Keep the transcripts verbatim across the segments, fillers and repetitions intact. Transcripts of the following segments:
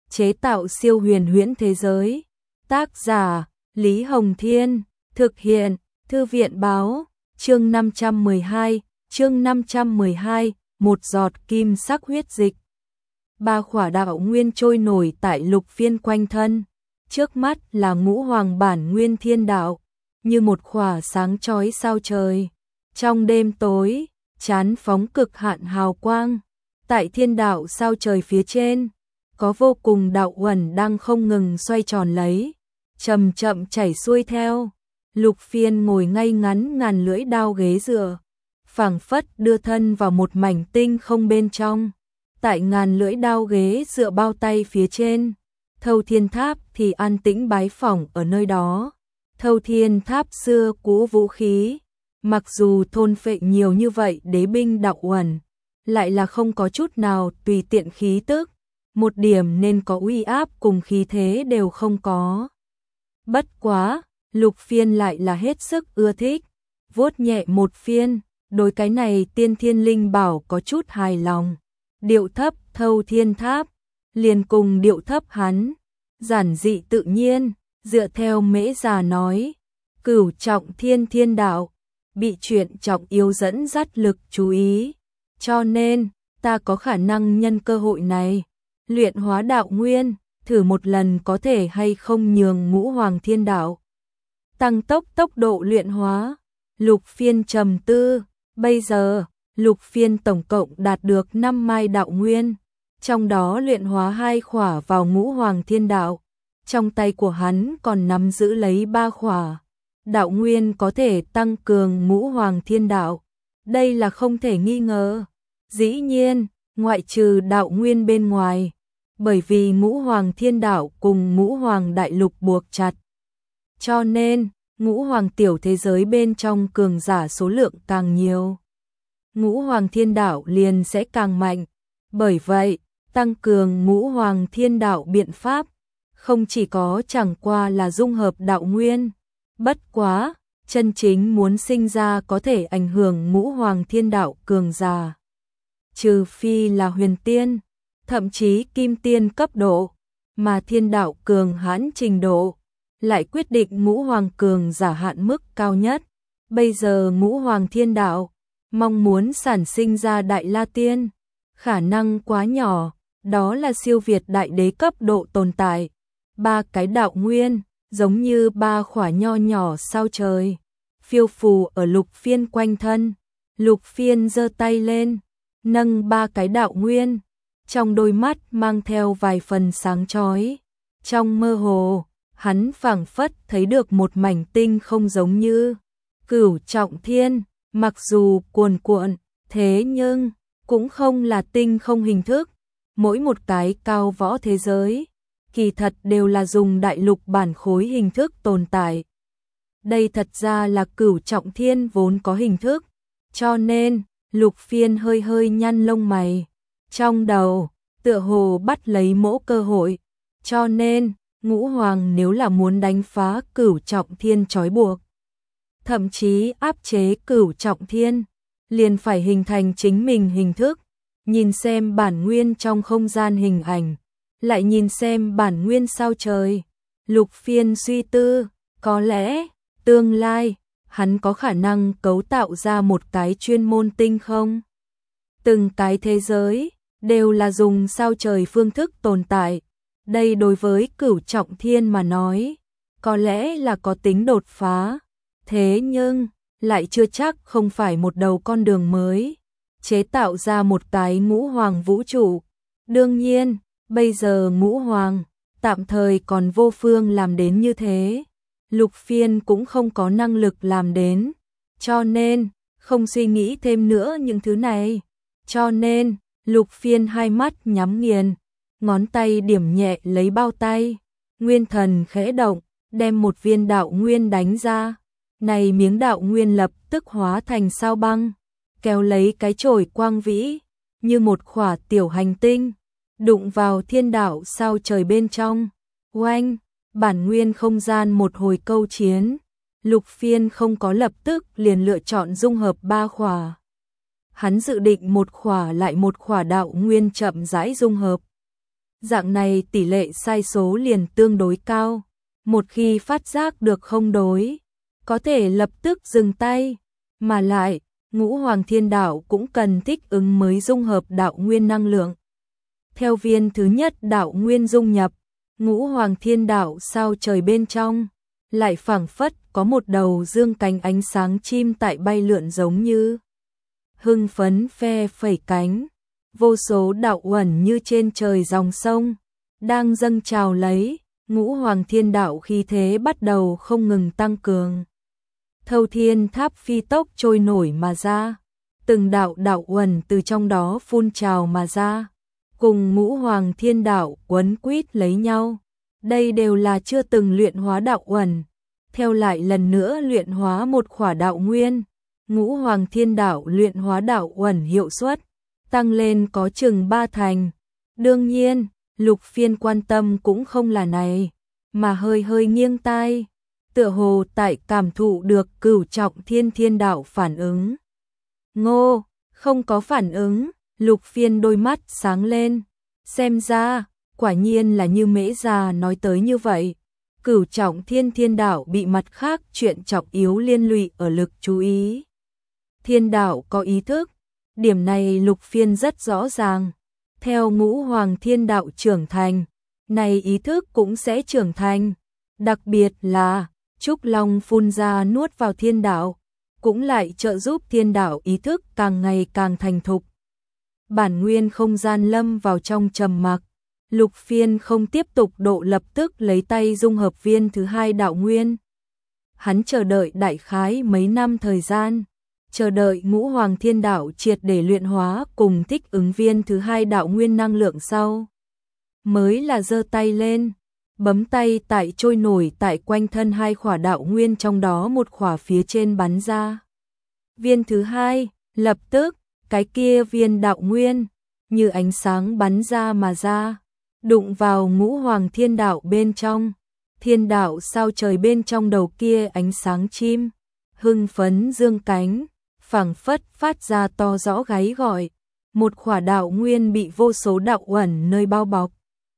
chế tạo siêu huyền huyễn thế giới. Tác giả Lý Hồng Thiên, thực hiện Thư viện Báo. Chương năm trăm mười hai, chương năm trăm mười hai, một giọt kim sắc huyết dịch. Ba khỏa đạo nguyên trôi nổi tại lục phiên quanh thân, trước mắt là ngũ hoàng bản nguyên thiên đạo, như một khỏa sáng chói sao trời. Trong đêm tối, chán phóng cực hạn hào quang. Tại thiên đạo sao trời phía trên, có vô cùng đạo uẩn đang không ngừng xoay tròn lấy, chậm chậm chảy xuôi theo. Lục phiên ngồi ngay ngắn ngàn lưỡi đao ghế dựa, phảng phất đưa thân vào một mảnh tinh không bên trong. Tại ngàn lưỡi đao ghế dựa bao tay phía trên, Thâu Thiên Tháp thì an tĩnh bái phỏng ở nơi đó. Thâu Thiên Tháp xưa cũ vũ khí, mặc dù thôn phệ nhiều như vậy đế binh đạo uẩn, lại là không có chút nào tùy tiện khí tức, một điểm nên có uy áp cùng khí thế đều không có. Bất quá, Lục Phiên lại là hết sức ưa thích, vuốt nhẹ một phiên, đối cái này tiên thiên linh bảo có chút hài lòng. Điệu thấp Thâu Thiên Tháp, liền cùng điệu thấp hắn, giản dị tự nhiên, dựa theo Mễ Già nói, cửu trọng thiên thiên đạo, bị chuyện trọng yếu dẫn dắt lực chú ý, cho nên ta có khả năng nhân cơ hội này, luyện hóa đạo nguyên, thử một lần có thể hay không nhường ngũ hoàng thiên đạo tăng tốc tốc độ luyện hóa. Lục Phiên trầm tư, bây giờ Lục Phiên tổng cộng đạt được năm mai đạo nguyên, trong đó luyện hóa hai khỏa vào ngũ hoàng thiên đạo, trong tay của hắn còn nắm giữ lấy ba khỏa đạo nguyên có thể tăng cường ngũ hoàng thiên đạo, đây là không thể nghi ngờ. Dĩ nhiên, ngoại trừ đạo nguyên bên ngoài, bởi vì ngũ hoàng thiên đạo cùng ngũ hoàng đại lục buộc chặt, cho nên ngũ hoàng tiểu thế giới bên trong cường giả số lượng càng nhiều, ngũ hoàng thiên đạo liền sẽ càng mạnh. Bởi vậy, tăng cường ngũ hoàng thiên đạo biện pháp không chỉ có chẳng qua là dung hợp đạo nguyên, bất quá, chân chính muốn sinh ra có thể ảnh hưởng ngũ hoàng thiên đạo cường giả, trừ phi là huyền tiên, thậm chí kim tiên cấp độ, mà thiên đạo cường hãn trình độ lại quyết định ngũ hoàng cường giả hạn mức cao nhất. Bây giờ ngũ hoàng thiên đạo mong muốn sản sinh ra đại la tiên, khả năng quá nhỏ, đó là siêu việt đại đế cấp độ tồn tại. Ba cái đạo nguyên, giống như ba khỏa nho nhỏ sao trời, phiêu phù ở Lục Phiên quanh thân. Lục Phiên giơ tay lên, nâng ba cái đạo nguyên, trong đôi mắt mang theo vài phần sáng chói. Trong mơ hồ, hắn phảng phất thấy được một mảnh tinh không giống như cửu trọng thiên, mặc dù cuồn cuộn, thế nhưng cũng không là tinh không hình thức. Mỗi một cái cao võ thế giới, kỳ thật đều là dùng đại lục bản khối hình thức tồn tại. Đây thật ra là cửu trọng thiên vốn có hình thức, cho nên Lục Phiên hơi hơi nhăn lông mày, trong đầu tựa hồ bắt lấy mỗ cơ hội, cho nên ngũ hoàng nếu là muốn đánh phá cửu trọng thiên trói buộc, thậm chí áp chế cửu trọng thiên, liền phải hình thành chính mình hình thức, nhìn xem bản nguyên trong không gian hình ảnh, lại nhìn xem bản nguyên sao trời. Lục Phiên suy tư, có lẽ tương lai hắn có khả năng cấu tạo ra một cái chuyên môn tinh không. Từng cái thế giới đều là dùng sao trời phương thức tồn tại, đây đối với cửu trọng thiên mà nói, có lẽ là có tính đột phá, thế nhưng lại chưa chắc không phải một đầu con đường mới, chế tạo ra một cái ngũ hoàng vũ trụ. Đương nhiên, bây giờ ngũ hoàng tạm thời còn vô phương làm đến như thế, Lục Phiên cũng không có năng lực làm đến, cho nên không suy nghĩ thêm nữa những thứ này. Cho nên, Lục Phiên hai mắt nhắm nghiền, ngón tay điểm nhẹ lấy bao tay, nguyên thần khẽ động, đem một viên đạo nguyên đánh ra. Này miếng đạo nguyên lập tức hóa thành sao băng, kéo lấy cái chổi quang vĩ, như một khỏa tiểu hành tinh, đụng vào thiên đạo sao trời bên trong. Oanh, bản nguyên không gian một hồi câu chiến, Lục Phiên không có lập tức liền lựa chọn dung hợp ba khỏa. Hắn dự định một khỏa lại một khỏa đạo nguyên chậm rãi dung hợp. Dạng này tỷ lệ sai số liền tương đối cao. Một khi phát giác được không đối, có thể lập tức dừng tay. Mà lại, ngũ hoàng thiên đạo cũng cần thích ứng mới dung hợp đạo nguyên năng lượng. Theo viên thứ nhất đạo nguyên dung nhập, ngũ hoàng thiên đạo sao trời bên trong, lại phảng phất có một đầu dương cánh ánh sáng chim tại bay lượn giống như hưng phấn phe phẩy cánh, vô số đạo uẩn như trên trời dòng sông, đang dâng trào lấy, ngũ hoàng thiên đạo khí thế bắt đầu không ngừng tăng cường. Thâu thiên tháp phi tốc trôi nổi mà ra, từng đạo đạo uẩn từ trong đó phun trào mà ra, cùng ngũ hoàng thiên đạo quấn quýt lấy nhau. Đây đều là chưa từng luyện hóa đạo uẩn, theo lại lần nữa luyện hóa một khỏa đạo nguyên, ngũ hoàng thiên đạo luyện hóa đạo uẩn hiệu suất tăng lên có chừng ba thành. Đương nhiên, Lục Phiên quan tâm cũng không là này, mà hơi hơi nghiêng tai, tựa hồ tại cảm thụ được cửu trọng thiên thiên đạo phản ứng. Ngô, không có phản ứng, Lục Phiên đôi mắt sáng lên, xem ra, quả nhiên là như Mễ già nói tới như vậy. Cửu trọng thiên thiên đạo bị mặt khác chuyện trọng yếu liên lụy ở lực chú ý. Thiên đạo có ý thức, điểm này Lục Phiên rất rõ ràng. Theo ngũ hoàng thiên đạo trưởng thành, này ý thức cũng sẽ trưởng thành. Đặc biệt là, Trúc Long phun ra nuốt vào thiên đạo, cũng lại trợ giúp thiên đạo ý thức càng ngày càng thành thục. Bản nguyên không gian lâm vào trong trầm mặc. Lục Phiên không tiếp tục độ lập tức lấy tay dung hợp viên thứ hai đạo nguyên. Hắn chờ đợi đại khái mấy năm thời gian, chờ đợi ngũ hoàng thiên đạo triệt để luyện hóa cùng thích ứng viên thứ hai đạo nguyên năng lượng sau. Mới là giơ tay lên, bấm tay tại trôi nổi tại quanh thân hai khỏa đạo nguyên, trong đó một khỏa phía trên bắn ra. Viên thứ hai, lập tức, cái kia viên đạo nguyên, như ánh sáng bắn ra mà ra, đụng vào ngũ hoàng thiên đạo bên trong. Thiên đạo sao trời bên trong đầu kia ánh sáng chim, hưng phấn dương cánh, phảng phất phát ra to rõ gáy gọi. Một khỏa đạo nguyên bị vô số đạo uẩn nơi bao bọc.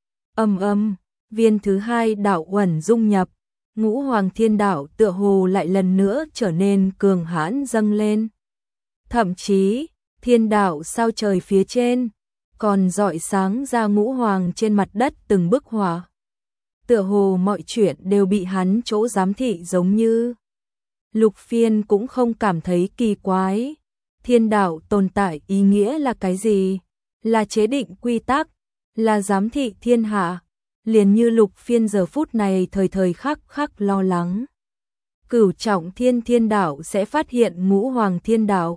Ầm ầm, viên thứ hai đạo uẩn dung nhập, ngũ hoàng thiên đạo tựa hồ lại lần nữa trở nên cường hãn dâng lên. Thậm chí, thiên đạo sao trời phía trên còn rọi sáng ra ngũ hoàng trên mặt đất từng bức họa. Tựa hồ mọi chuyện đều bị hắn chỗ giám thị giống như. Lục Phiên cũng không cảm thấy kỳ quái. Thiên đạo tồn tại ý nghĩa là cái gì? Là chế định quy tắc, là giám thị thiên hạ. Liền như Lục Phiên giờ phút này thời thời khắc khắc lo lắng. Cửu trọng thiên thiên đạo sẽ phát hiện ngũ hoàng thiên đạo.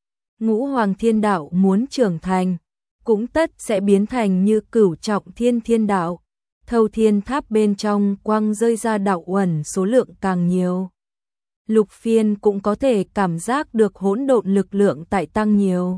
Ngũ hoàng thiên đạo muốn trưởng thành, cũng tất sẽ biến thành như cửu trọng thiên thiên đạo. Thâu thiên tháp bên trong quang rơi ra đạo uẩn số lượng càng nhiều. Lục Phiên cũng có thể cảm giác được hỗn độn lực lượng tại tăng nhiều.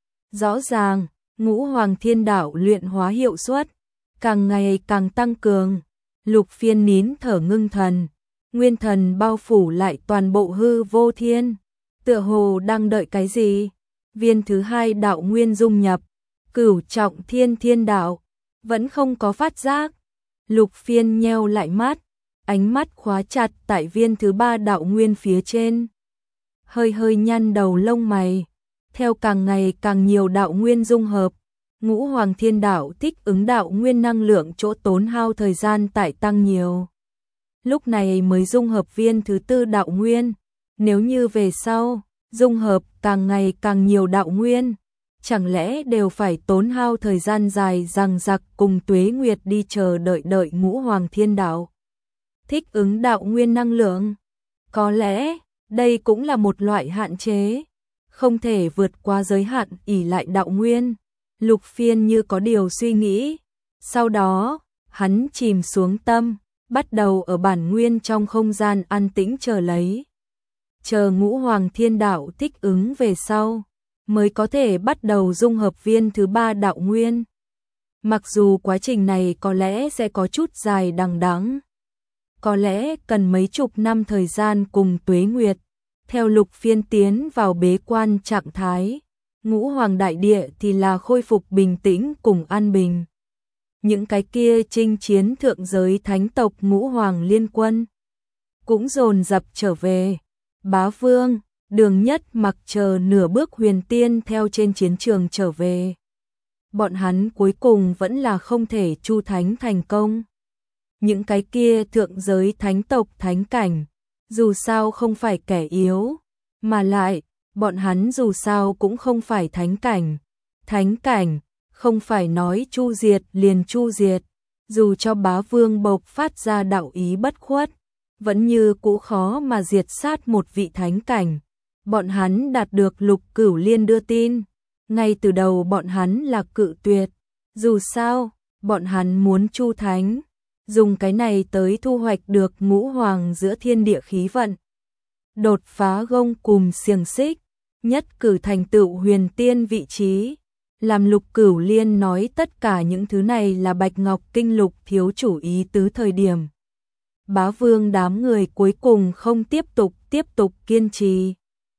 Rõ ràng, ngũ hoàng thiên đạo luyện hóa hiệu suất càng ngày càng tăng cường. Lục Phiên nín thở ngưng thần, nguyên thần bao phủ lại toàn bộ hư vô thiên, tựa hồ đang đợi cái gì. Viên thứ hai đạo nguyên dung nhập, cửu trọng thiên thiên đạo vẫn không có phát giác. Lục Phiên nheo lại mắt, ánh mắt khóa chặt tại viên thứ ba đạo nguyên phía trên. Hơi hơi nhăn đầu lông mày, theo càng ngày càng nhiều đạo nguyên dung hợp, ngũ hoàng thiên đạo thích ứng đạo nguyên năng lượng chỗ tốn hao thời gian tại tăng nhiều. Lúc này mới dung hợp viên thứ tư đạo nguyên, nếu như về sau, dung hợp càng ngày càng nhiều đạo nguyên, chẳng lẽ đều phải tốn hao thời gian dài dằng dặc cùng tuế nguyệt đi chờ đợi đợi ngũ hoàng thiên đạo thích ứng đạo nguyên năng lượng? Có lẽ, đây cũng là một loại hạn chế, không thể vượt qua giới hạn ỷ lại đạo nguyên. Lục Phiên như có điều suy nghĩ, sau đó, hắn chìm xuống tâm, bắt đầu ở bản nguyên trong không gian an tĩnh chờ lấy. Chờ ngũ hoàng thiên đạo thích ứng về sau, mới có thể bắt đầu dung hợp viên thứ ba đạo nguyên. Mặc dù quá trình này có lẽ sẽ có chút dài đằng đẵng, có lẽ cần mấy chục năm thời gian cùng tuế nguyệt. Theo Lục Phiên tiến vào bế quan trạng thái, ngũ hoàng đại địa thì là khôi phục bình tĩnh cùng an bình. những cái kia chinh chiến thượng giới thánh tộc ngũ hoàng liên quân cũng dồn dập trở về. Bá Vương, Đường Nhất Mặc chờ nửa bước huyền tiên theo trên chiến trường trở về. Bọn hắn cuối cùng vẫn là không thể chu thánh thành công. Những cái kia thượng giới thánh tộc thánh cảnh, dù sao không phải kẻ yếu, mà lại, bọn hắn dù sao cũng không phải thánh cảnh. Thánh cảnh, không phải nói chu diệt liền chu diệt, dù cho Bá Vương bộc phát ra đạo ý bất khuất, vẫn như cũ khó mà diệt sát một vị thánh cảnh. Bọn hắn đạt được Lục Cửu Liên đưa tin, ngay từ đầu bọn hắn là cự tuyệt, dù sao, bọn hắn muốn chu thánh, dùng cái này tới thu hoạch được ngũ hoàng giữa thiên địa khí vận. Đột phá gông cùm xiềng xích, nhất cử thành tựu huyền tiên vị trí. Làm Lục Cửu Liên nói tất cả những thứ này là Bạch Ngọc Kinh Lục thiếu chủ ý tứ thời điểm. Bá Vương đám người cuối cùng không tiếp tục tiếp tục kiên trì.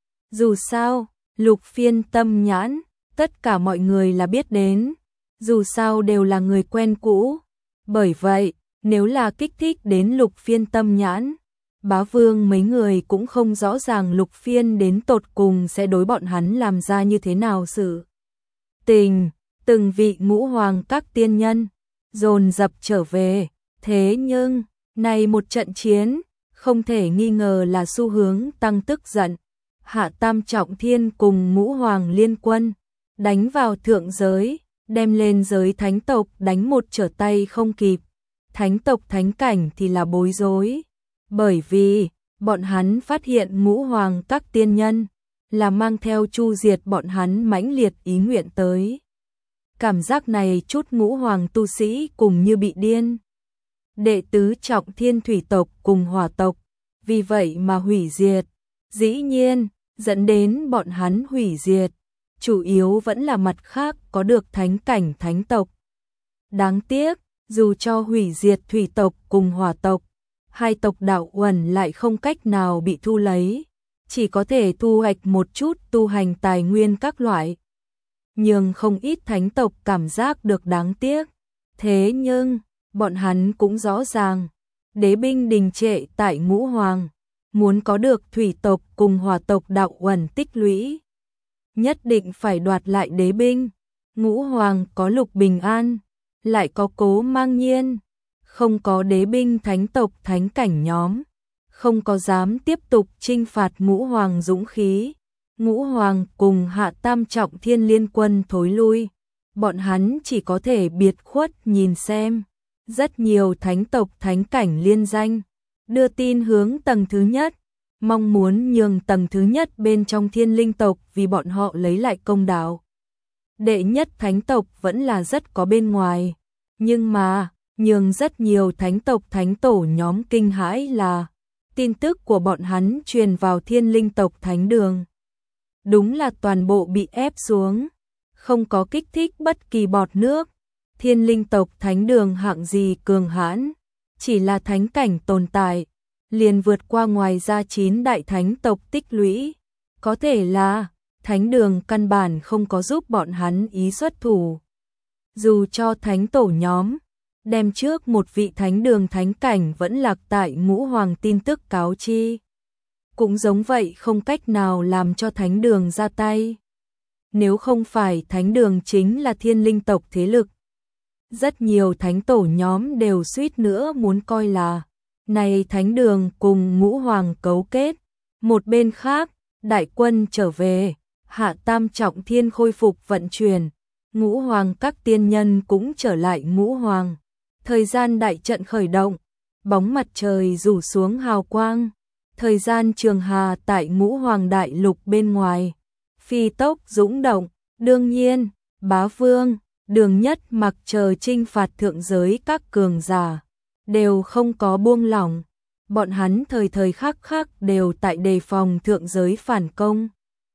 Dù sao, Lục Phiên tâm nhãn, tất cả mọi người là biết đến, dù sao đều là người quen cũ. Bởi vậy, nếu là kích thích đến Lục Phiên tâm nhãn, Bá Vương mấy người cũng không rõ ràng Lục Phiên đến tột cùng sẽ đối bọn hắn làm ra như thế nào sự tình. Từng vị ngũ hoàng các tiên nhân dồn dập trở về, thế nhưng này một trận chiến không thể nghi ngờ là xu hướng tăng tức giận. Hạ Tam Trọng Thiên cùng ngũ hoàng liên quân đánh vào thượng giới, đem lên giới thánh tộc đánh một trở tay không kịp. Thánh tộc thánh cảnh thì là bối rối, bởi vì bọn hắn phát hiện ngũ hoàng các tiên nhân là mang theo chu diệt bọn hắn mãnh liệt ý nguyện tới. Cảm giác này chút ngũ hoàng tu sĩ cùng như bị điên. Đệ tứ trọng thiên thủy tộc cùng hỏa tộc, vì vậy mà hủy diệt. Dĩ nhiên, dẫn đến bọn hắn hủy diệt, chủ yếu vẫn là mặt khác có được thánh cảnh thánh tộc. Đáng tiếc, dù cho hủy diệt thủy tộc cùng hỏa tộc, hai tộc đạo uẩn lại không cách nào bị thu lấy, chỉ có thể thu hoạch một chút tu hành tài nguyên các loại. Nhưng không ít thánh tộc cảm giác được đáng tiếc. Thế nhưng, bọn hắn cũng rõ ràng, đế binh đình trệ tại ngũ hoàng, muốn có được thủy tộc cùng hỏa tộc đạo uẩn tích lũy, nhất định phải đoạt lại đế binh. Ngũ hoàng có Lục Bình An, lại có Cố Mang Nhiên, không có đế binh thánh tộc thánh cảnh nhóm, không có dám tiếp tục chinh phạt ngũ hoàng dũng khí. Ngũ hoàng cùng Hạ Tam Trọng Thiên liên quân thối lui, bọn hắn chỉ có thể biệt khuất nhìn xem. Rất nhiều thánh tộc thánh cảnh liên danh đưa tin hướng tầng thứ nhất, mong muốn nhường tầng thứ nhất bên trong thiên linh tộc vì bọn họ lấy lại công đạo. Đệ nhất thánh tộc vẫn là rất có bên ngoài, nhưng mà nhường rất nhiều thánh tộc thánh tổ nhóm kinh hãi là tin tức của bọn hắn truyền vào thiên linh tộc thánh đường. Đúng là toàn bộ bị ép xuống, không có kích thích bất kỳ bọt nước. Thiên linh tộc thánh đường hạng gì cường hãn, chỉ là thánh cảnh tồn tại, liền vượt qua ngoài ra chín đại thánh tộc tích lũy. Có thể là thánh đường căn bản không có giúp bọn hắn ý xuất thủ. Dù cho thánh tổ nhóm đem trước một vị thánh đường thánh cảnh vẫn lạc tại ngũ hoàng tin tức cáo chi, cũng giống vậy không cách nào làm cho thánh đường ra tay. Nếu không phải thánh đường chính là thiên linh tộc thế lực, rất nhiều thánh tổ nhóm đều suýt nữa muốn coi là này thánh đường cùng ngũ hoàng cấu kết. Một bên khác, đại quân trở về, Hạ Tam Trọng Thiên khôi phục vận chuyển, ngũ hoàng các tiên nhân cũng trở lại ngũ hoàng. Thời gian đại trận khởi động, bóng mặt trời rủ xuống hào quang, thời gian trường hà tại ngũ hoàng đại lục bên ngoài phi tốc dũng động. Đương nhiên, Bá Vương, Đường Nhất Mặc chờ chinh phạt thượng giới các cường giả đều không có buông lỏng, bọn hắn thời thời khắc khắc đều tại đề phòng thượng giới phản công.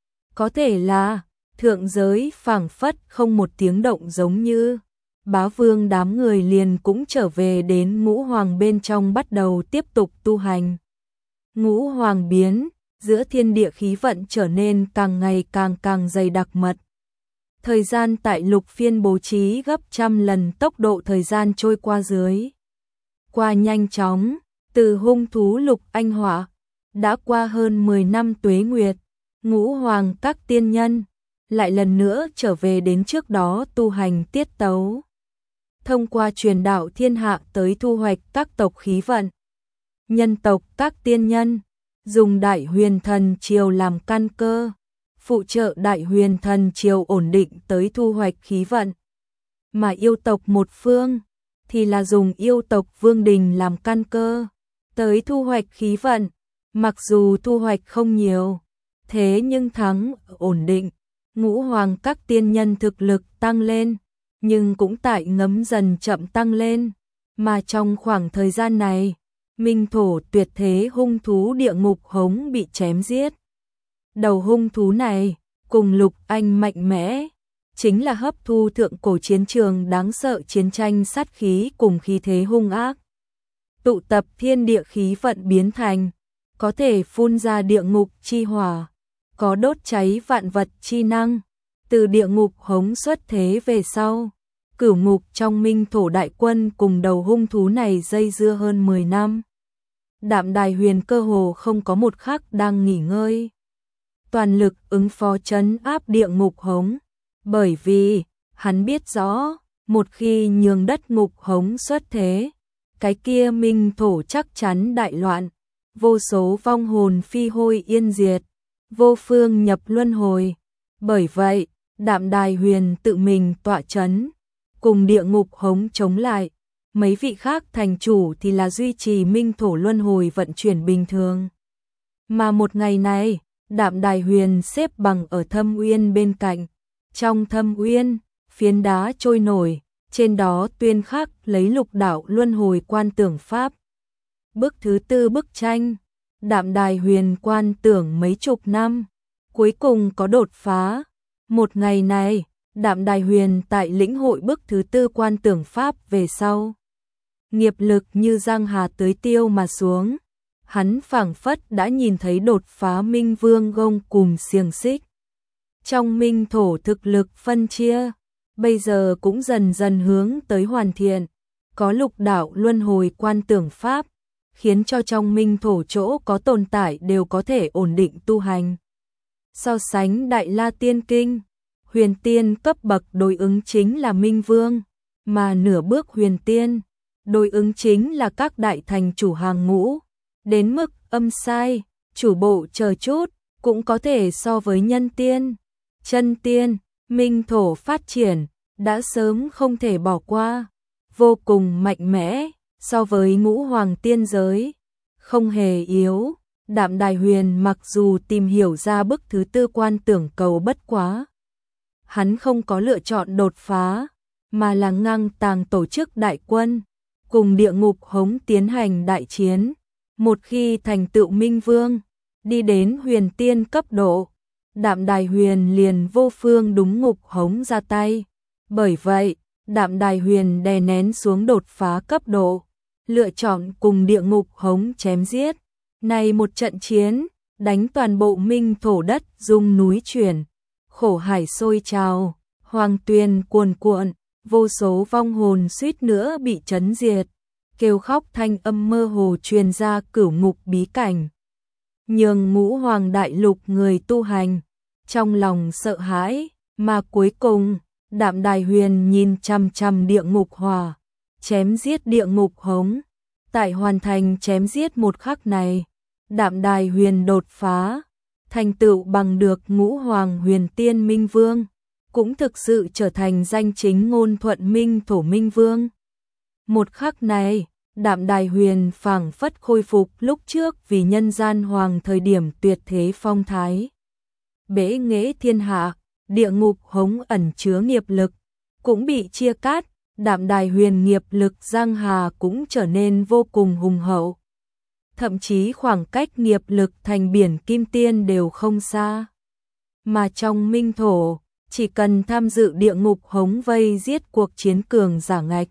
Có thể là thượng giới phảng phất không một tiếng động, giống như Bá Vương đám người liền cũng trở về đến ngũ hoàng bên trong bắt đầu tiếp tục tu hành. Ngũ hoàng biến, giữa thiên địa khí vận trở nên càng ngày càng càng dày đặc mật. Thời gian tại lục phiên bố trí gấp trăm lần tốc độ thời gian trôi qua dưới. Qua nhanh chóng, từ hung thú lục anh hỏa, đã qua hơn mười năm tuế nguyệt, ngũ hoàng các tiên nhân, lại lần nữa trở về đến trước đó tu hành tiết tấu. Thông qua truyền đạo thiên hạ tới thu hoạch các tộc khí vận. Nhân tộc các tiên nhân, dùng đại huyền thần triều làm căn cơ, phụ trợ đại huyền thần triều ổn định tới thu hoạch khí vận. Mà yêu tộc một phương, thì là dùng yêu tộc vương đình làm căn cơ, tới thu hoạch khí vận. Mặc dù thu hoạch không nhiều, thế nhưng thắng ổn định, ngũ hoàng các tiên nhân thực lực tăng lên, nhưng cũng tại ngấm dần chậm tăng lên. Mà trong khoảng thời gian này, minh thổ tuyệt thế hung thú địa ngục hống bị chém giết. Đầu hung thú này, cùng lục anh mạnh mẽ, chính là hấp thu thượng cổ chiến trường đáng sợ chiến tranh sát khí cùng khí thế hung ác. Tụ tập thiên địa khí vận biến thành, có thể phun ra địa ngục chi hỏa, có đốt cháy vạn vật chi năng. Từ địa ngục hống xuất thế về sau, cửu ngục trong minh thổ đại quân cùng đầu hung thú này dây dưa hơn mười năm. Đạm Đài Huyền cơ hồ không có một khắc đang nghỉ ngơi, toàn lực ứng phó trấn áp địa ngục hống, bởi vì hắn biết rõ, một khi nhường đất ngục hống xuất thế, cái kia minh thổ chắc chắn đại loạn, vô số vong hồn phi hôi yên diệt, vô phương nhập luân hồi. Bởi vậy, Đạm Đài Huyền tự mình tọa trấn, cùng địa ngục hống chống lại, mấy vị khác thành chủ thì là duy trì minh thổ luân hồi vận chuyển bình thường. Mà một ngày này, Đạm Đài Huyền xếp bằng ở thâm uyên bên cạnh, trong thâm uyên, phiến đá trôi nổi, trên đó tuyên khắc lấy lục đạo luân hồi quan tưởng pháp. Bức thứ tư bức tranh, Đạm Đài Huyền quan tưởng mấy chục năm, cuối cùng có đột phá. Một ngày này, Đạm Đài Huyền tại lĩnh hội bức thứ tư quan tưởng pháp về sau, nghiệp lực như giang hà tưới tiêu mà xuống, hắn phảng phất đã nhìn thấy đột phá minh vương gông cùng xiềng xích. Trong minh thổ thực lực phân chia, bây giờ cũng dần dần hướng tới hoàn thiện, có lục đạo luân hồi quan tưởng pháp, khiến cho trong minh thổ chỗ có tồn tại đều có thể ổn định tu hành. So sánh Đại La Tiên Kinh, huyền tiên cấp bậc đối ứng chính là minh vương, mà nửa bước huyền tiên, đối ứng chính là các đại thành chủ hàng ngũ. Đến mức âm sai, chủ bộ chờ chút, cũng có thể so với nhân tiên, chân tiên, minh thổ phát triển, đã sớm không thể bỏ qua, vô cùng mạnh mẽ, so với ngũ hoàng tiên giới, không hề yếu. Đạm Đài Huyền mặc dù tìm hiểu ra bức thứ tư quan tưởng cầu bất quá, hắn không có lựa chọn đột phá, mà là ngang tàng tổ chức đại quân, cùng địa ngục hống tiến hành đại chiến. Một khi thành tựu minh vương, đi đến huyền tiên cấp độ, Đạm Đài Huyền liền vô phương đúng ngục hống ra tay. Bởi vậy, Đạm Đài Huyền đè nén xuống đột phá cấp độ, lựa chọn cùng địa ngục hống chém giết. Này một trận chiến, đánh toàn bộ minh thổ đất rung núi chuyển, khổ hải sôi trào, hoàng tuyền cuồn cuộn, vô số vong hồn suýt nữa bị chấn diệt, kêu khóc thanh âm mơ hồ truyền ra cửu ngục bí cảnh. Nhường ngũ hoàng đại lục người tu hành, trong lòng sợ hãi, mà cuối cùng, Đạm Đài Huyền nhìn chằm chằm địa ngục hỏa, chém giết địa ngục hống. Tại hoàn thành chém giết một khắc này, Đạm Đài Huyền đột phá, thành tựu bằng được ngũ hoàng huyền tiên minh vương, cũng thực sự trở thành danh chính ngôn thuận minh thổ minh vương. Một khắc này, Đạm Đài Huyền phảng phất khôi phục lúc trước vì nhân gian hoàng thời điểm tuyệt thế phong thái. Bế nghệ thiên hạ, địa ngục hống ẩn chứa nghiệp lực, cũng bị chia cắt. Đạm Đài Huyền nghiệp lực giang hà cũng trở nên vô cùng hùng hậu. Thậm chí khoảng cách nghiệp lực thành biển kim tiên đều không xa. Mà trong minh thổ, chỉ cần tham dự địa ngục hống vây giết cuộc chiến cường giả ngạch,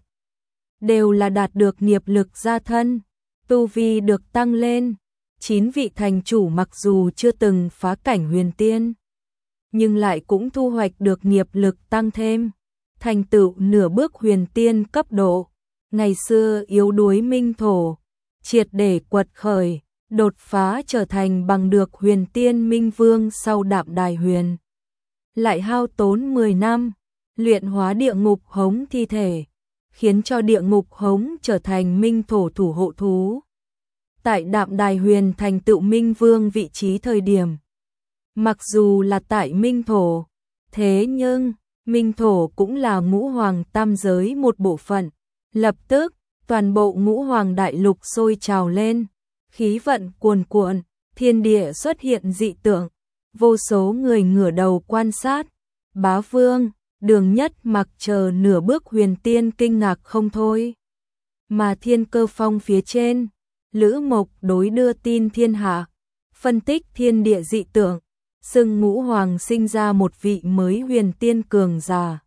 đều là đạt được nghiệp lực gia thân, tu vi được tăng lên. Chín vị thành chủ mặc dù chưa từng phá cảnh huyền tiên, nhưng lại cũng thu hoạch được nghiệp lực tăng thêm, thành tựu nửa bước huyền tiên cấp độ. Ngày xưa yếu đuối minh thổ, triệt để quật khởi, đột phá trở thành bằng được huyền tiên minh vương sau Đạm Đài Huyền. Lại hao tốn mười năm, luyện hóa địa ngục hống thi thể, khiến cho địa ngục hống trở thành minh thổ thủ hộ thú. Tại Đạm Đài Huyền thành tựu minh vương vị trí thời điểm, mặc dù là tại minh thổ, thế nhưng minh thổ cũng là ngũ hoàng tam giới một bộ phận. Lập tức, toàn bộ ngũ hoàng đại lục sôi trào lên, khí vận cuồn cuộn, thiên địa xuất hiện dị tượng, vô số người ngửa đầu quan sát. Bá Vương, Đường Nhất Mặc chờ nửa bước huyền tiên kinh ngạc không thôi. Mà Thiên Cơ Phong phía trên, Lữ Mộc đối đưa tin thiên hạ, phân tích thiên địa dị tượng, xưng ngũ hoàng sinh ra một vị mới huyền tiên cường giả.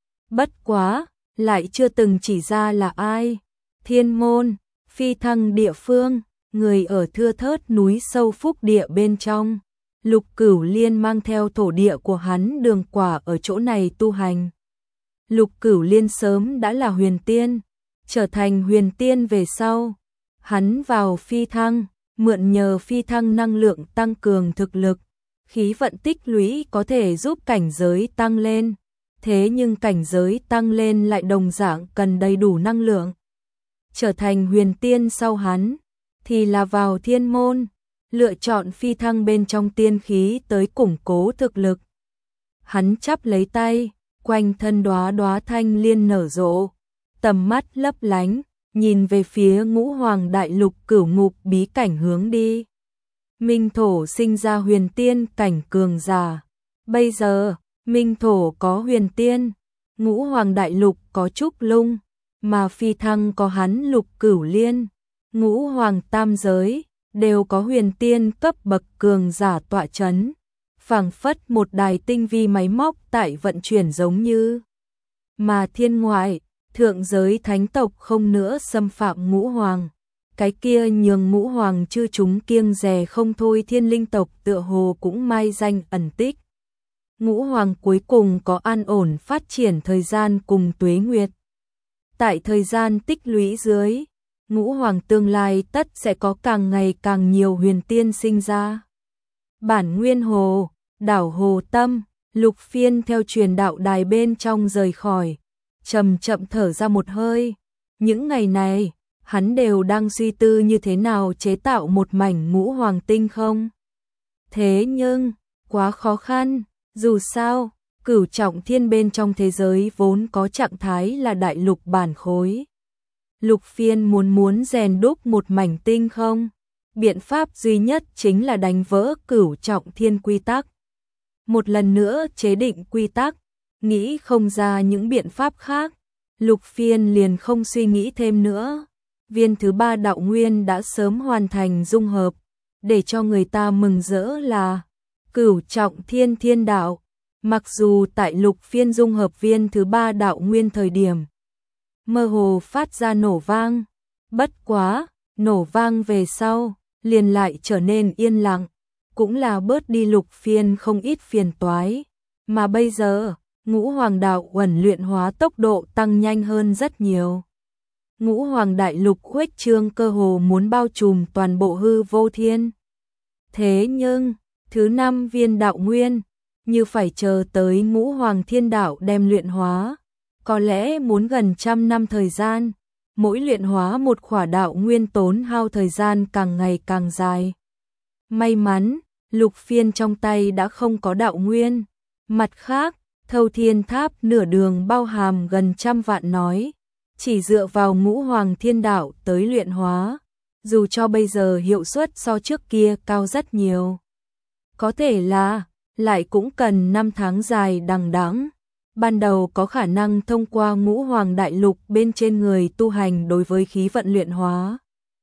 Bất quá, lại chưa từng chỉ ra là ai. Thiên môn, phi thăng địa phương, người ở thưa thớt núi sâu phúc địa bên trong. Lục Cửu Liên mang theo thổ địa của hắn Đường Quả ở chỗ này tu hành. Lục Cửu Liên sớm đã là huyền tiên, trở thành huyền tiên về sau. Hắn vào phi thăng, mượn nhờ phi thăng năng lượng tăng cường thực lực, khí vận tích lũy có thể giúp cảnh giới tăng lên. Thế nhưng cảnh giới tăng lên lại đồng dạng cần đầy đủ năng lượng. Trở thành huyền tiên sau hắn, thì là vào thiên môn, lựa chọn phi thăng bên trong tiên khí tới củng cố thực lực. Hắn chắp lấy tay, quanh thân đóa đóa thanh liên nở rộ, tầm mắt lấp lánh, nhìn về phía ngũ hoàng đại lục cửu ngục bí cảnh hướng đi. Minh thổ sinh ra huyền tiên cảnh cường giả. Bây giờ, Minh thổ có huyền tiên, ngũ hoàng đại lục có Trúc Lung, mà phi thăng có hắn Lục Cửu Liên. Ngũ hoàng tam giới đều có huyền tiên cấp bậc cường giả tọa chấn, phảng phất một đài tinh vi máy móc tại vận chuyển giống như. Mà thiên ngoại, thượng giới thánh tộc không nữa xâm phạm ngũ hoàng, cái kia nhường ngũ hoàng chư chúng kiêng dè không thôi. Thiên linh tộc tựa hồ cũng mai danh ẩn tích. Ngũ hoàng cuối cùng có an ổn phát triển thời gian cùng tuế nguyệt. Tại thời gian tích lũy dưới, ngũ hoàng tương lai tất sẽ có càng ngày càng nhiều huyền tiên sinh ra. Bản Nguyên Hồ, đảo Hồ Tâm, Lục Phiên theo truyền đạo đài bên trong rời khỏi, chậm chậm thở ra một hơi. Những ngày này, hắn đều đang suy tư như thế nào chế tạo một mảnh ngũ hoàng tinh không. Thế nhưng, quá khó khăn, dù sao, cửu trọng thiên bên trong thế giới vốn có trạng thái là đại lục bản khối. Lục Phiên muốn muốn rèn đúc một mảnh tinh không, biện pháp duy nhất chính là đánh vỡ cửu trọng thiên quy tắc. Một lần nữa chế định quy tắc, nghĩ không ra những biện pháp khác, Lục Phiên liền không suy nghĩ thêm nữa. Viên thứ ba đạo nguyên đã sớm hoàn thành dung hợp, để cho người ta mừng rỡ là cửu trọng thiên thiên đạo. Mặc dù tại Lục Phiên dung hợp viên thứ ba đạo nguyên thời điểm, mơ hồ phát ra nổ vang, bất quá, nổ vang về sau, liền lại trở nên yên lặng, cũng là bớt đi Lục Phiên không ít phiền toái. Mà bây giờ, ngũ hoàng đạo uẩn luyện hóa tốc độ tăng nhanh hơn rất nhiều. Ngũ hoàng đại lục khuếch trương cơ hồ muốn bao trùm toàn bộ hư vô thiên. Thế nhưng, thứ năm viên đạo nguyên, như phải chờ tới ngũ hoàng thiên đạo đem luyện hóa, có lẽ muốn gần trăm năm thời gian. Mỗi luyện hóa một khỏa đạo nguyên tốn hao thời gian càng ngày càng dài. May mắn, Lục Phiên trong tay đã không có đạo nguyên. Mặt khác, Thâu Thiên Tháp nửa đường bao hàm gần trăm vạn nói, chỉ dựa vào ngũ hoàng thiên đạo tới luyện hóa, dù cho bây giờ hiệu suất so trước kia cao rất nhiều. Có thể là, lại cũng cần năm tháng dài đằng đẵng. Ban đầu có khả năng thông qua ngũ hoàng đại lục bên trên người tu hành đối với khí vận luyện hóa,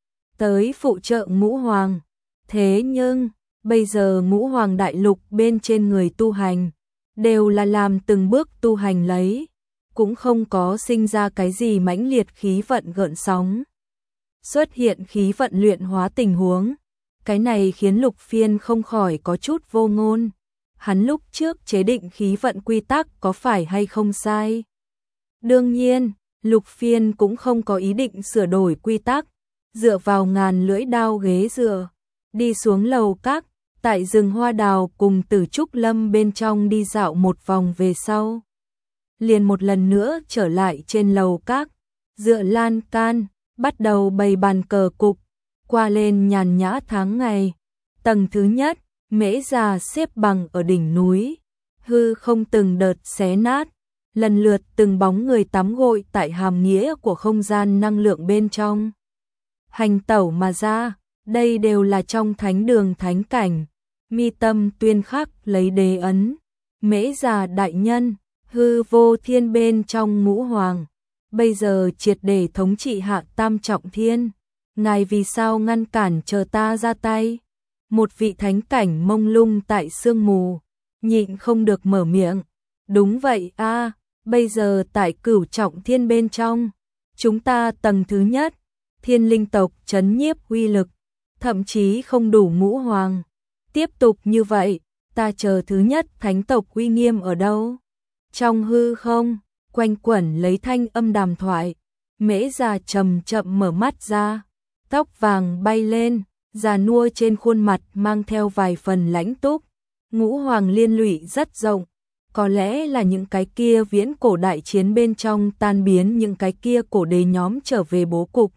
tới phụ trợ ngũ hoàng. Thế nhưng, bây giờ ngũ hoàng đại lục bên trên người tu hành, đều là làm từng bước tu hành lấy, cũng không có sinh ra cái gì mãnh liệt khí vận gợn sóng. Xuất hiện khí vận luyện hóa tình huống, cái này khiến Lục Phiên không khỏi có chút vô ngôn. hắn lúc trước chế định khí vận quy tắc có phải hay không sai. Đương nhiên, Lục Phiên cũng không có ý định sửa đổi quy tắc, dựa vào ngàn lưỡi đao ghế dựa, đi xuống lầu các, tại rừng hoa đào cùng Tử Trúc Lâm bên trong đi dạo một vòng về sau. Liền một lần nữa trở lại trên lầu các, dựa lan can, bắt đầu bày bàn cờ cục, qua lên nhàn nhã tháng ngày. Tầng thứ nhất, Mễ Già xếp bằng ở đỉnh núi, hư không từng đợt xé nát, lần lượt từng bóng người tắm gội tại hàm nghĩa của không gian năng lượng bên trong. Hành tẩu mà ra, đây đều là trong thánh đường thánh cảnh, mi tâm tuyên khắc lấy đế ấn, Mễ Già đại nhân, hư vô thiên bên trong ngũ hoàng, bây giờ triệt để thống trị hạ tam trọng thiên, ngài vì sao ngăn cản chờ ta ra tay? Một vị thánh cảnh mông lung tại sương mù, nhịn không được mở miệng. Đúng vậy a, bây giờ tại cửu trọng thiên bên trong, chúng ta tầng thứ nhất, thiên linh tộc trấn nhiếp uy lực, thậm chí không đủ ngũ hoàng. Tiếp tục như vậy, ta chờ thứ nhất thánh tộc uy nghiêm ở đâu? Trong hư không, quanh quẩn lấy thanh âm đàm thoại, Mễ Già chậm chậm mở mắt ra, tóc vàng bay lên, già nua trên khuôn mặt mang theo vài phần lãnh túc. Ngũ hoàng liên lụy rất rộng, có lẽ là những cái kia viễn cổ đại chiến bên trong tan biến những cái kia cổ đế nhóm trở về bố cục.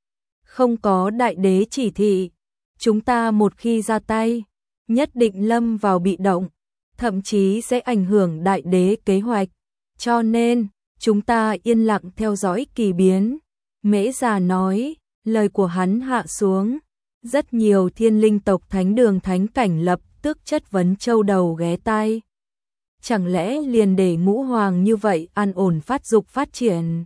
Không có đại đế chỉ thị, chúng ta một khi ra tay, nhất định lâm vào bị động, thậm chí sẽ ảnh hưởng đại đế kế hoạch. Cho nên, chúng ta yên lặng theo dõi kỳ biến. Mễ Già nói, lời của hắn hạ xuống. Rất nhiều thiên linh tộc thánh đường thánh cảnh lập tức chất vấn châu đầu ghé tai. Chẳng lẽ liền để ngũ hoàng như vậy an ổn phát dục phát triển?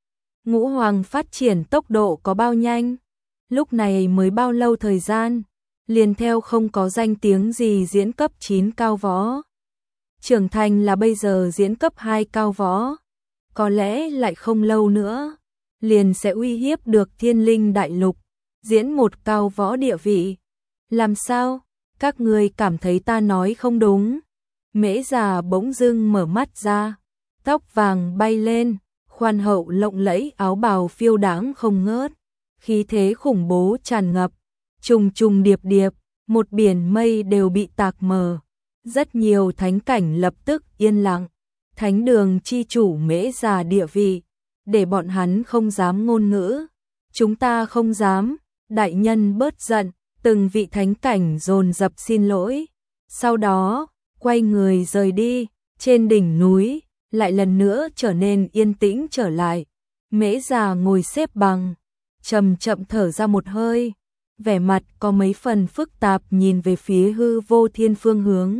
Ngũ hoàng phát triển tốc độ có bao nhanh? Lúc này mới bao lâu thời gian? Liền theo không có danh tiếng gì diễn cấp chín cao võ. Trưởng thành là bây giờ diễn cấp hai cao võ. Có lẽ lại không lâu nữa, liền sẽ uy hiếp được thiên linh đại lục, diễn một cao võ địa vị. Làm sao? Các người cảm thấy ta nói không đúng? Mễ Già bỗng dưng mở mắt ra, tóc vàng bay lên, khoan hậu lộng lẫy áo bào phiêu đáng không ngớt, khí thế khủng bố tràn ngập, trùng trùng điệp điệp, một biển mây đều bị tạc mờ. Rất nhiều thánh cảnh lập tức yên lặng, thánh đường chi chủ Mễ Già địa vị, để bọn hắn không dám ngôn ngữ. Chúng ta không dám, đại nhân bớt giận, từng vị thánh cảnh dồn dập xin lỗi. Sau đó, quay người rời đi, trên đỉnh núi, lại lần nữa trở nên yên tĩnh trở lại. Mễ Già ngồi xếp bằng, chậm chậm thở ra một hơi, vẻ mặt có mấy phần phức tạp nhìn về phía hư vô thiên phương hướng.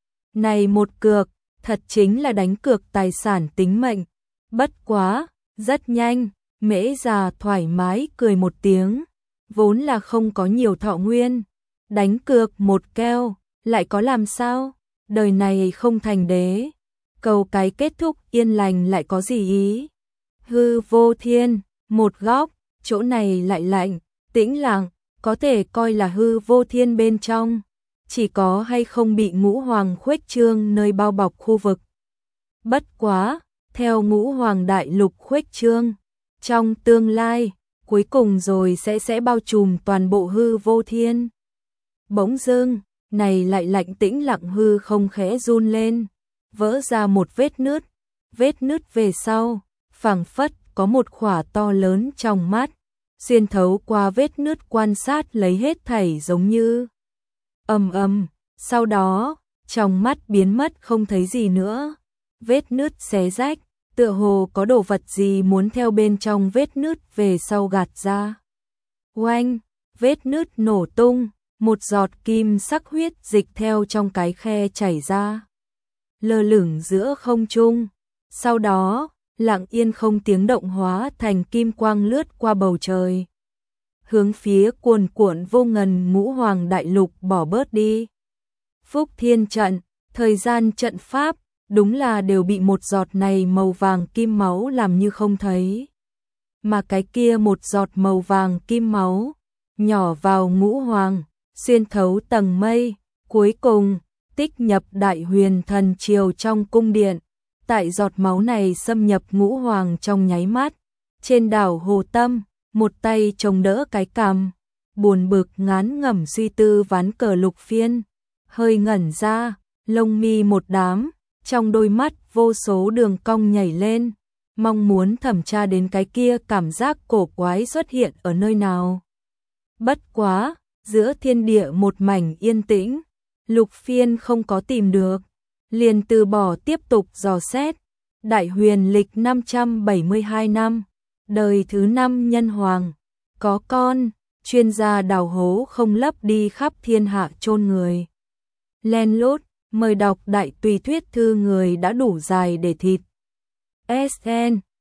Này một cược, thật chính là đánh cược tài sản tính mệnh. Bất quá, rất nhanh, Mễ Già thoải mái cười một tiếng, vốn là không có nhiều thọ nguyên, đánh cược một keo, lại có làm sao? Đời này không thành đế, cầu cái kết thúc yên lành lại có gì ý? Hư vô thiên, một góc, chỗ này lại lạnh, tĩnh lặng, có thể coi là hư vô thiên bên trong, chỉ có hay không bị ngũ hoàng khuếch trương nơi bao bọc khu vực. Bất quá, theo ngũ hoàng đại lục khuếch trương, trong tương lai, cuối cùng rồi sẽ sẽ bao trùm toàn bộ hư vô thiên. Bỗng dưng, này lại lạnh tĩnh lặng hư không khẽ run lên, vỡ ra một vết nứt, vết nứt về sau, phảng phất có một khỏa to lớn trong mắt, xuyên thấu qua vết nứt quan sát lấy hết thảy giống như ầm ầm, sau đó, trong mắt biến mất không thấy gì nữa, vết nứt xé rách, tựa hồ có đồ vật gì muốn theo bên trong vết nứt về sau gạt ra. Oanh, vết nứt nổ tung, một giọt kim sắc huyết dịch theo trong cái khe chảy ra, lơ lửng giữa không trung, sau đó, lặng yên không tiếng động hóa thành kim quang lướt qua bầu trời, hướng phía cuồn cuộn vô ngần ngũ hoàng đại lục bỏ bớt đi. Phúc Thiên trận, thời gian trận pháp, đúng là đều bị một giọt này màu vàng kim máu làm như không thấy. Mà cái kia một giọt màu vàng kim máu, nhỏ vào ngũ hoàng, xuyên thấu tầng mây, cuối cùng, tích nhập Đại Huyền Thần Triều trong cung điện. Tại giọt máu này xâm nhập ngũ hoàng trong nháy mắt. Trên đảo Hồ Tâm, một tay chống đỡ cái cằm, buồn bực ngán ngẩm suy tư ván cờ Lục Phiên, hơi ngẩn ra, lông mi một đám, trong đôi mắt vô số đường cong nhảy lên, mong muốn thẩm tra đến cái kia cảm giác cổ quái xuất hiện ở nơi nào. Bất quá, giữa thiên địa một mảnh yên tĩnh, Lục Phiên không có tìm được, liền từ bỏ tiếp tục dò xét. Đại Huyền lịch năm trăm bảy mươi hai năm, đời thứ năm nhân hoàng, có con, chuyên gia đào hố không lấp đi khắp thiên hạ chôn người. Len lút, mời đọc đại tùy thuyết thư người đã đủ dài để thịt. ét en